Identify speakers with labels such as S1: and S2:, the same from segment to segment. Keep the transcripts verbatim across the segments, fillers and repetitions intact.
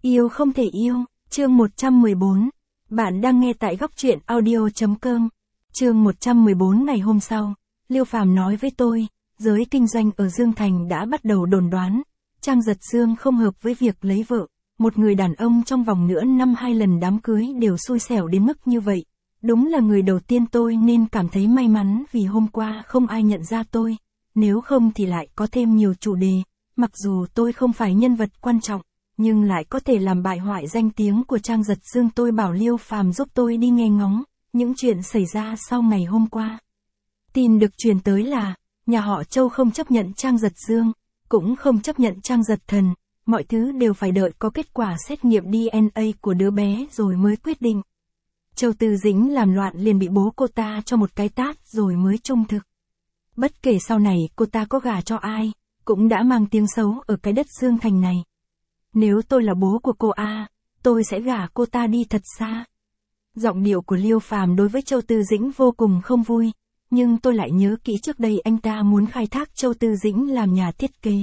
S1: Yêu không thể yêu, chương một trăm mười bốn. Bạn đang nghe tại góc truyện audio chấm com. Chương một trăm mười bốn ngày hôm sau, Liêu Phàm nói với tôi, giới kinh doanh ở Dương Thành đã bắt đầu đồn đoán, Trang Giật Dương không hợp với việc lấy vợ, một người đàn ông trong vòng nửa năm hai lần đám cưới đều xui xẻo đến mức như vậy. Đúng là người đầu tiên tôi nên cảm thấy may mắn vì hôm qua không ai nhận ra tôi, nếu không thì lại có thêm nhiều chủ đề, mặc dù tôi không phải nhân vật quan trọng, nhưng lại có thể làm bại hoại danh tiếng của Trang Giật Dương. Tôi bảo Liêu Phàm giúp tôi đi nghe ngóng những chuyện xảy ra sau ngày hôm qua. Tin được truyền tới là, nhà họ Châu không chấp nhận Trang Giật Dương, cũng không chấp nhận Trang Giật Thần, mọi thứ đều phải đợi có kết quả xét nghiệm đê en a của đứa bé rồi mới quyết định. Châu Tư Dĩnh làm loạn liền bị bố cô ta cho một cái tát rồi mới trung thực. Bất kể sau này cô ta có gả cho ai, cũng đã mang tiếng xấu ở cái đất Dương Thành này. Nếu tôi là bố của cô A, tôi sẽ gả cô ta đi thật xa. Giọng điệu của Liêu Phàm đối với Châu Tư Dĩnh vô cùng không vui, nhưng tôi lại nhớ kỹ trước đây anh ta muốn khai thác Châu Tư Dĩnh làm nhà thiết kế.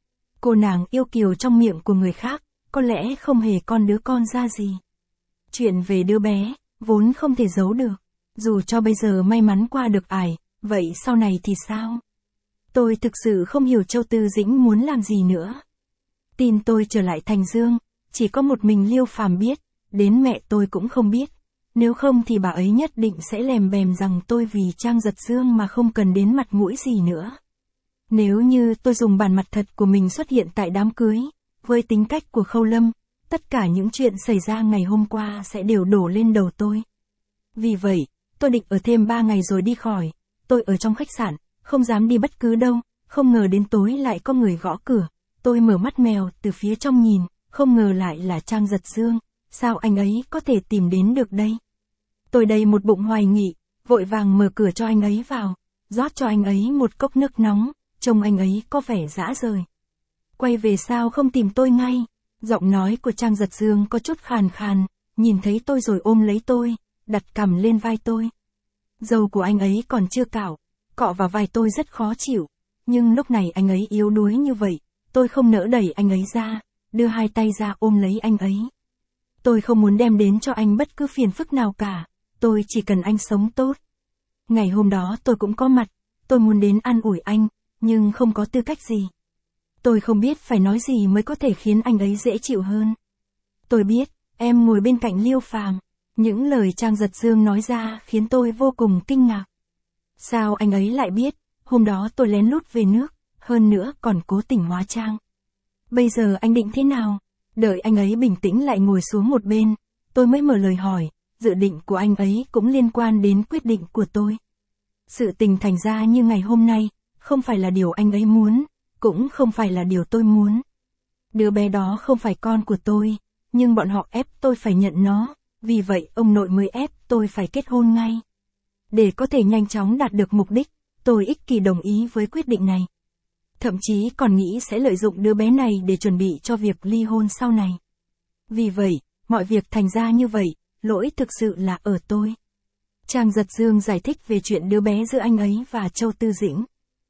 S1: Cô nàng yêu kiều trong miệng của người khác, có lẽ không hề con đứa con ra gì. Chuyện về đứa bé, vốn không thể giấu được. Dù cho bây giờ may mắn qua được ải, vậy sau này thì sao? Tôi thực sự không hiểu Châu Tư Dĩnh muốn làm gì nữa. Tin tôi trở lại Thành Dương, chỉ có một mình Liêu Phàm biết, đến mẹ tôi cũng không biết. Nếu không thì bà ấy nhất định sẽ lèm bèm rằng tôi vì Trang Giật Dương mà không cần đến mặt mũi gì nữa. Nếu như tôi dùng bản mặt thật của mình xuất hiện tại đám cưới, với tính cách của Khâu Lâm, tất cả những chuyện xảy ra ngày hôm qua sẽ đều đổ lên đầu tôi. Vì vậy, tôi định ở thêm ba ngày rồi đi khỏi. Tôi ở trong khách sạn, không dám đi bất cứ đâu, không ngờ đến tối lại có người gõ cửa. Tôi mở mắt mèo từ phía trong nhìn, không ngờ lại là Trang Giật Dương, sao anh ấy có thể tìm đến được đây? Tôi đầy một bụng hoài nghị, vội vàng mở cửa cho anh ấy vào, rót cho anh ấy một cốc nước nóng, trông anh ấy có vẻ rã rời. Quay về sao không tìm tôi ngay? Giọng nói của Trang Giật Dương có chút khàn khàn, nhìn thấy tôi rồi ôm lấy tôi, đặt cằm lên vai tôi. Râu của anh ấy còn chưa cạo, cọ vào vai tôi rất khó chịu, nhưng lúc này anh ấy yếu đuối như vậy, tôi không nỡ đẩy anh ấy ra, đưa hai tay ra ôm lấy anh ấy. Tôi không muốn đem đến cho anh bất cứ phiền phức nào cả, tôi chỉ cần anh sống tốt. Ngày hôm đó tôi cũng có mặt, tôi muốn đến an ủi anh, nhưng không có tư cách gì. Tôi không biết phải nói gì mới có thể khiến anh ấy dễ chịu hơn. Tôi biết, em ngồi bên cạnh Liêu Phàm, những lời Trang Giật Dương nói ra khiến tôi vô cùng kinh ngạc. Sao anh ấy lại biết, hôm đó tôi lén lút về nước, hơn nữa còn cố tình hóa trang. Bây giờ anh định thế nào? Đợi anh ấy bình tĩnh lại ngồi xuống một bên, tôi mới mở lời hỏi, dự định của anh ấy cũng liên quan đến quyết định của tôi. Sự tình thành ra như ngày hôm nay, không phải là điều anh ấy muốn, cũng không phải là điều tôi muốn. Đứa bé đó không phải con của tôi, nhưng bọn họ ép tôi phải nhận nó, vì vậy ông nội mới ép tôi phải kết hôn ngay. Để có thể nhanh chóng đạt được mục đích, tôi ích kỷ đồng ý với quyết định này. Thậm chí còn nghĩ sẽ lợi dụng đứa bé này để chuẩn bị cho việc ly hôn sau này. Vì vậy, mọi việc thành ra như vậy, lỗi thực sự là ở tôi. Trang Giật Dương giải thích về chuyện đứa bé giữa anh ấy và Châu Tư Dĩnh.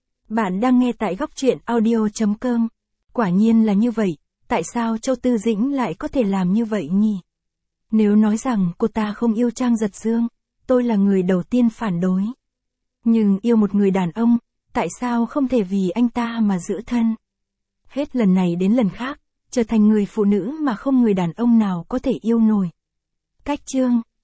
S1: Bạn đang nghe tại góc truyện audio chấm com. Quả nhiên là như vậy, tại sao Châu Tư Dĩnh lại có thể làm như vậy nhỉ? Nếu nói rằng cô ta không yêu Trang Giật Dương, tôi là người đầu tiên phản đối. Nhưng yêu một người đàn ông, tại sao không thể vì anh ta mà giữ thân? Hết lần này đến lần khác, trở thành người phụ nữ mà không người đàn ông nào có thể yêu nổi. Cách chương